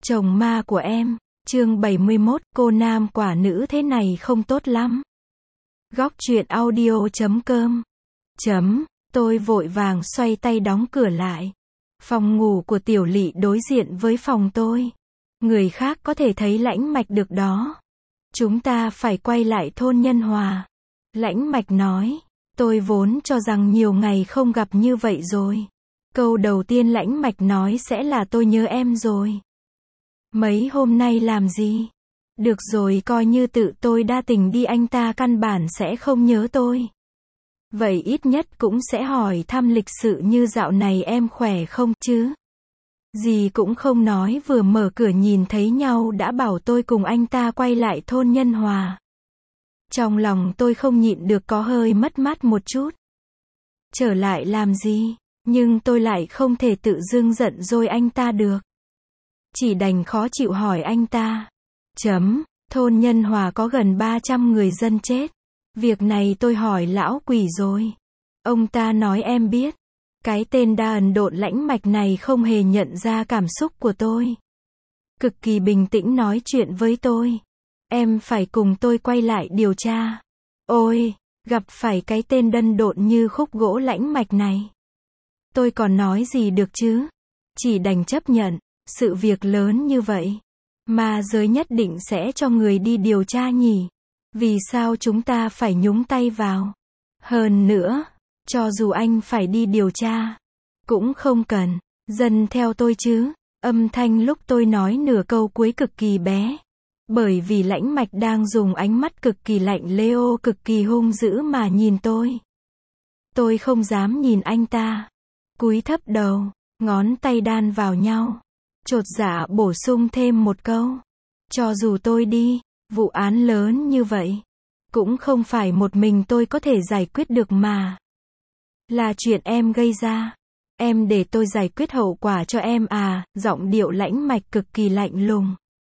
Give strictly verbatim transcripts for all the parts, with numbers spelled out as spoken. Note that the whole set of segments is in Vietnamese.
Chồng ma của em, chương bảy mươi mốt, cô nam quả nữ thế này không tốt lắm. Góc truyện audio chấm com chấm, tôi vội vàng xoay tay đóng cửa lại. Phòng ngủ của Tiểu Lị đối diện với phòng tôi. Người khác có thể thấy Lãnh Mạch được đó. Chúng ta phải quay lại thôn Nhân Hòa. Lãnh Mạch nói, tôi vốn cho rằng nhiều ngày không gặp như vậy rồi. Câu đầu tiên Lãnh Mạch nói sẽ là tôi nhớ em rồi. Mấy hôm nay làm gì? Được rồi, coi như tự tôi đa tình đi, anh ta căn bản sẽ không nhớ tôi. Vậy ít nhất cũng sẽ hỏi thăm lịch sự như dạo này em khỏe không chứ? Gì cũng không nói, vừa mở cửa nhìn thấy nhau đã bảo tôi cùng anh ta quay lại thôn Nhân Hòa. Trong lòng tôi không nhịn được có hơi mất mát một chút. Trở lại làm gì? Nhưng tôi lại không thể tự dưng giận dỗi anh ta được. Chỉ đành khó chịu hỏi anh ta. Chấm, thôn Nhân Hòa có gần ba trăm người dân chết. Việc này tôi hỏi lão quỷ rồi. Ông ta nói em biết. Cái tên đa ẩn độn Lãnh Mạch này không hề nhận ra cảm xúc của tôi. Cực kỳ bình tĩnh nói chuyện với tôi. Em phải cùng tôi quay lại điều tra. Ôi, gặp phải cái tên đần độn như khúc gỗ Lãnh Mạch này. Tôi còn nói gì được chứ? Chỉ đành chấp nhận. Sự việc lớn như vậy, ma giới nhất định sẽ cho người đi điều tra nhỉ? Vì sao chúng ta phải nhúng tay vào? Hơn nữa, cho dù anh phải đi điều tra, cũng không cần, dần theo tôi chứ. Âm thanh lúc tôi nói nửa câu cuối cực kỳ bé. Bởi vì Lãnh Mạch đang dùng ánh mắt cực kỳ lạnh lẽo, cực kỳ hung dữ mà nhìn tôi. Tôi không dám nhìn anh ta. Cúi thấp đầu, ngón tay đan vào nhau. Chột dạ bổ sung thêm một câu. Cho dù tôi đi, vụ án lớn như vậy, cũng không phải một mình tôi có thể giải quyết được mà. Là chuyện em gây ra. Em để tôi giải quyết hậu quả cho em à? Giọng điệu Lãnh Mạch cực kỳ lạnh lùng.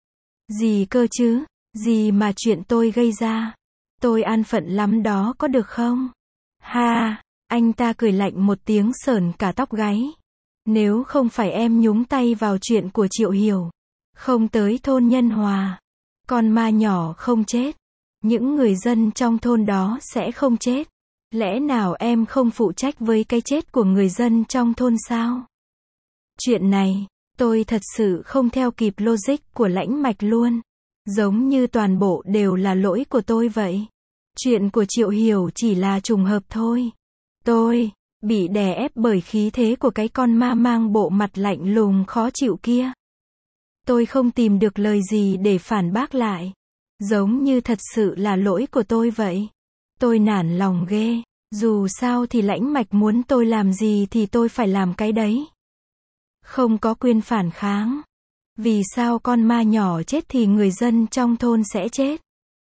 Gì cơ chứ? Gì mà chuyện tôi gây ra? Tôi an phận lắm đó có được không? Ha! Anh ta cười lạnh một tiếng sởn cả tóc gáy. Nếu không phải em nhúng tay vào chuyện của Triệu Hiểu, không tới thôn Nhân Hòa, con ma nhỏ không chết, những người dân trong thôn đó sẽ không chết. Lẽ nào em không phụ trách với cái chết của người dân trong thôn sao? Chuyện này, tôi thật sự không theo kịp logic của Lãnh Mạch luôn. Giống như toàn bộ đều là lỗi của tôi vậy. Chuyện của Triệu Hiểu chỉ là trùng hợp thôi. Tôi bị đè ép bởi khí thế của cái con ma mang bộ mặt lạnh lùng khó chịu kia. Tôi không tìm được lời gì để phản bác lại. Giống như thật sự là lỗi của tôi vậy. Tôi nản lòng ghê. Dù sao thì Lãnh Mạch muốn tôi làm gì thì tôi phải làm cái đấy. Không có quyền phản kháng. Vì sao con ma nhỏ chết thì người dân trong thôn sẽ chết?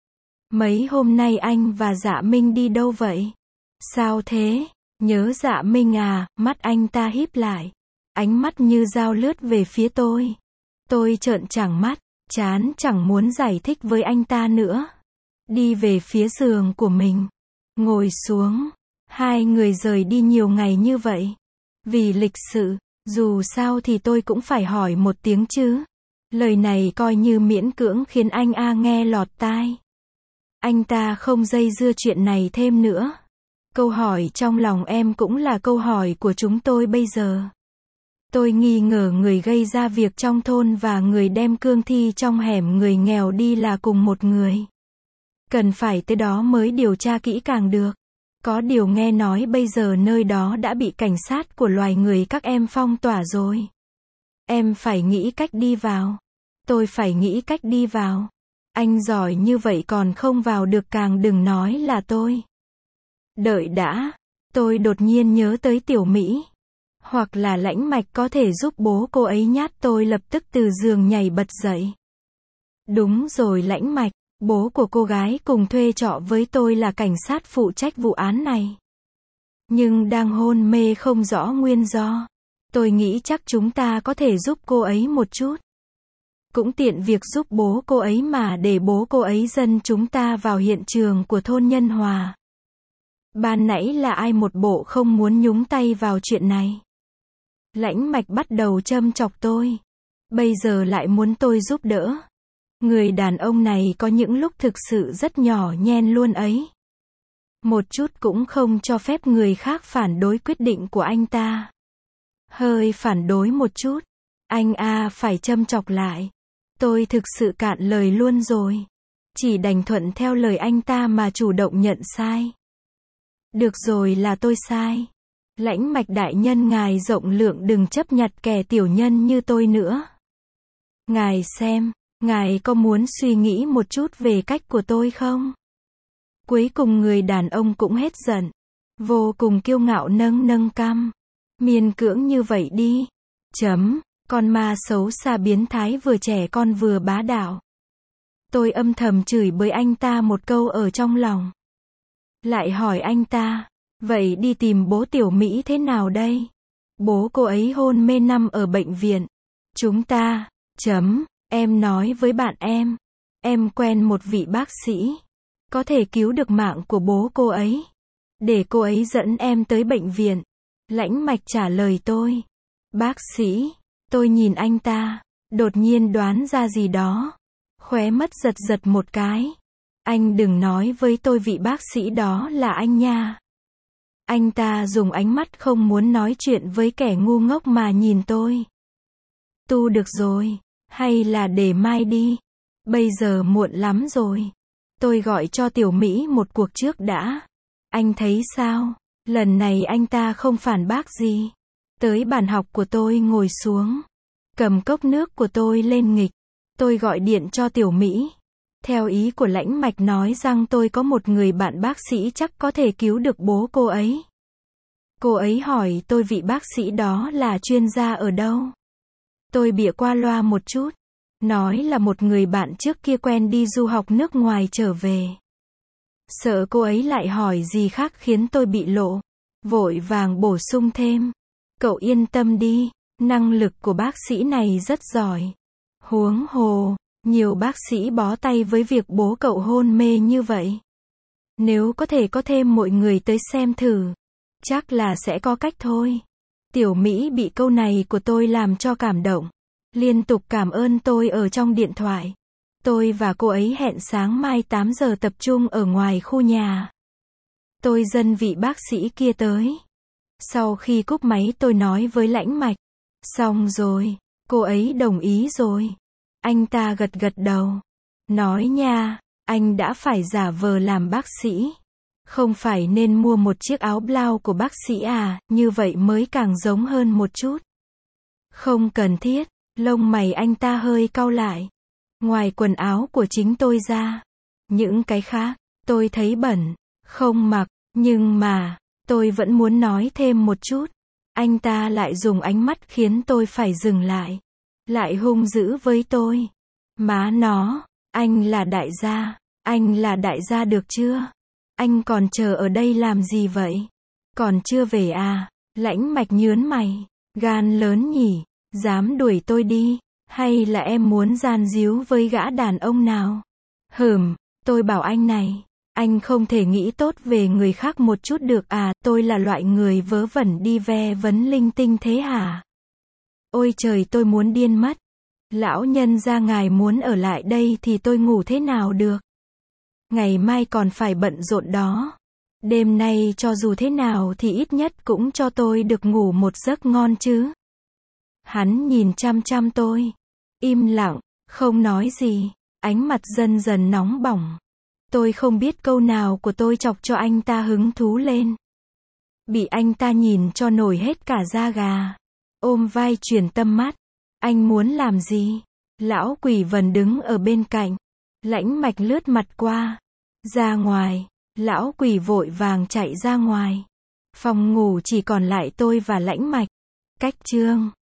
Mấy hôm nay anh và Dạ Minh đi đâu vậy? Sao thế? Nhớ Dạ Minh à? Mắt anh ta híp lại. Ánh mắt như dao lướt về phía tôi. Tôi trợn trắng mắt, chán chẳng muốn giải thích với anh ta nữa. Đi về phía giường của mình. Ngồi xuống. Hai người rời đi nhiều ngày như vậy. Vì lịch sự, dù sao thì tôi cũng phải hỏi một tiếng chứ. Lời này coi như miễn cưỡng khiến anh A nghe lọt tai. Anh ta không dây dưa chuyện này thêm nữa. Câu hỏi trong lòng em cũng là câu hỏi của chúng tôi bây giờ. Tôi nghi ngờ người gây ra việc trong thôn và người đem cương thi trong hẻm người nghèo đi là cùng một người. Cần phải tới đó mới điều tra kỹ càng được. Có điều nghe nói bây giờ nơi đó đã bị cảnh sát của loài người các em phong tỏa rồi. Em phải nghĩ cách đi vào. Tôi phải nghĩ cách đi vào. Anh giỏi như vậy còn không vào được, càng đừng nói là tôi. Đợi đã, tôi đột nhiên nhớ tới Tiểu Mỹ. Hoặc là Lãnh Mạch có thể giúp bố cô ấy nhát, tôi lập tức từ giường nhảy bật dậy. Đúng rồi Lãnh Mạch, bố của cô gái cùng thuê trọ với tôi là cảnh sát phụ trách vụ án này. Nhưng đang hôn mê không rõ nguyên do. Tôi nghĩ chắc chúng ta có thể giúp cô ấy một chút. Cũng tiện việc giúp bố cô ấy mà, để bố cô ấy dẫn chúng ta vào hiện trường của thôn Nhân Hòa. Ban nãy là ai một bộ không muốn nhúng tay vào chuyện này. Lãnh Mạch bắt đầu châm chọc tôi. Bây giờ lại muốn tôi giúp đỡ. Người đàn ông này có những lúc thực sự rất nhỏ nhen luôn ấy. Một chút cũng không cho phép người khác phản đối quyết định của anh ta. Hơi phản đối một chút. Anh a phải châm chọc lại. Tôi thực sự cạn lời luôn rồi. Chỉ đành thuận theo lời anh ta mà chủ động nhận sai. Được rồi, là tôi sai. Lãnh Mạch đại nhân ngài rộng lượng, đừng chấp nhặt kẻ tiểu nhân như tôi nữa. Ngài xem, ngài có muốn suy nghĩ một chút về cách của tôi không? Cuối cùng người đàn ông cũng hết giận. Vô cùng kiêu ngạo nâng nâng cằm. Miên cưỡng như vậy đi. Chấm. Con ma xấu xa biến thái, vừa trẻ con vừa bá đạo. Tôi âm thầm chửi bới anh ta một câu ở trong lòng. Lại hỏi anh ta, vậy đi tìm bố Tiểu Mỹ thế nào đây? Bố cô ấy hôn mê nằm ở bệnh viện. Chúng ta, chấm, em nói với bạn em, em quen một vị bác sĩ, có thể cứu được mạng của bố cô ấy. Để cô ấy dẫn em tới bệnh viện. Lãnh Mạch trả lời tôi. Bác sĩ, tôi nhìn anh ta, đột nhiên đoán ra gì đó. Khóe mắt giật giật một cái. Anh đừng nói với tôi vị bác sĩ đó là anh nha. Anh ta dùng ánh mắt không muốn nói chuyện với kẻ ngu ngốc mà nhìn tôi. Tu được rồi, hay là để mai đi. Bây giờ muộn lắm rồi. Tôi gọi cho Tiểu Mỹ một cuộc trước đã. Anh thấy sao? Lần này anh ta không phản bác gì. Tới bàn học của tôi ngồi xuống. Cầm cốc nước của tôi lên nghịch. Tôi gọi điện cho Tiểu Mỹ. Theo ý của Lãnh Mạch nói rằng tôi có một người bạn bác sĩ chắc có thể cứu được bố cô ấy. Cô ấy hỏi tôi vị bác sĩ đó là chuyên gia ở đâu. Tôi bịa qua loa một chút. Nói là một người bạn trước kia quen đi du học nước ngoài trở về. Sợ cô ấy lại hỏi gì khác khiến tôi bị lộ. Vội vàng bổ sung thêm. Cậu yên tâm đi, năng lực của bác sĩ này rất giỏi. Huống hồ, nhiều bác sĩ bó tay với việc bố cậu hôn mê như vậy. Nếu có thể có thêm mọi người tới xem thử, chắc là sẽ có cách thôi. Tiểu Mỹ bị câu này của tôi làm cho cảm động. Liên tục cảm ơn tôi ở trong điện thoại. Tôi và cô ấy hẹn sáng mai tám giờ tập trung ở ngoài khu nhà. Tôi dâng vị bác sĩ kia tới. Sau khi cúp máy tôi nói với Lãnh Mạch. Xong rồi, cô ấy đồng ý rồi. Anh ta gật gật đầu. Nói nha, anh đã phải giả vờ làm bác sĩ. Không phải nên mua một chiếc áo blau của bác sĩ à, như vậy mới càng giống hơn một chút. Không cần thiết, lông mày anh ta hơi cau lại. Ngoài quần áo của chính tôi ra, những cái khác, tôi thấy bẩn, không mặc, nhưng mà, tôi vẫn muốn nói thêm một chút. Anh ta lại dùng ánh mắt khiến tôi phải dừng lại. Lại hung dữ với tôi. Má nó, anh là đại gia, anh là đại gia được chưa? Anh còn chờ ở đây làm gì vậy? Còn chưa về à? Lãnh Mạch nhớn mày. Gan lớn nhỉ, dám đuổi tôi đi, hay là em muốn gian díu với gã đàn ông nào? Hừm, tôi bảo anh này, anh không thể nghĩ tốt về người khác một chút được à, tôi là loại người vớ vẩn đi ve vấn linh tinh thế hả? Ôi trời, tôi muốn điên mất. Lão nhân gia ngài muốn ở lại đây thì tôi ngủ thế nào được? Ngày mai còn phải bận rộn đó. Đêm nay cho dù thế nào thì ít nhất cũng cho tôi được ngủ một giấc ngon chứ. Hắn nhìn chăm chăm tôi. Im lặng, không nói gì. Ánh mặt dần dần nóng bỏng. Tôi không biết câu nào của tôi chọc cho anh ta hứng thú lên. Bị anh ta nhìn cho nổi hết cả da gà. Ôm vai chuyển tâm mắt. Anh muốn làm gì? Lão Quỷ Vần đứng ở bên cạnh. Lãnh Mạch lướt mặt qua. Ra ngoài. Lão Quỷ vội vàng chạy ra ngoài. Phòng ngủ chỉ còn lại tôi và Lãnh Mạch. Cách chương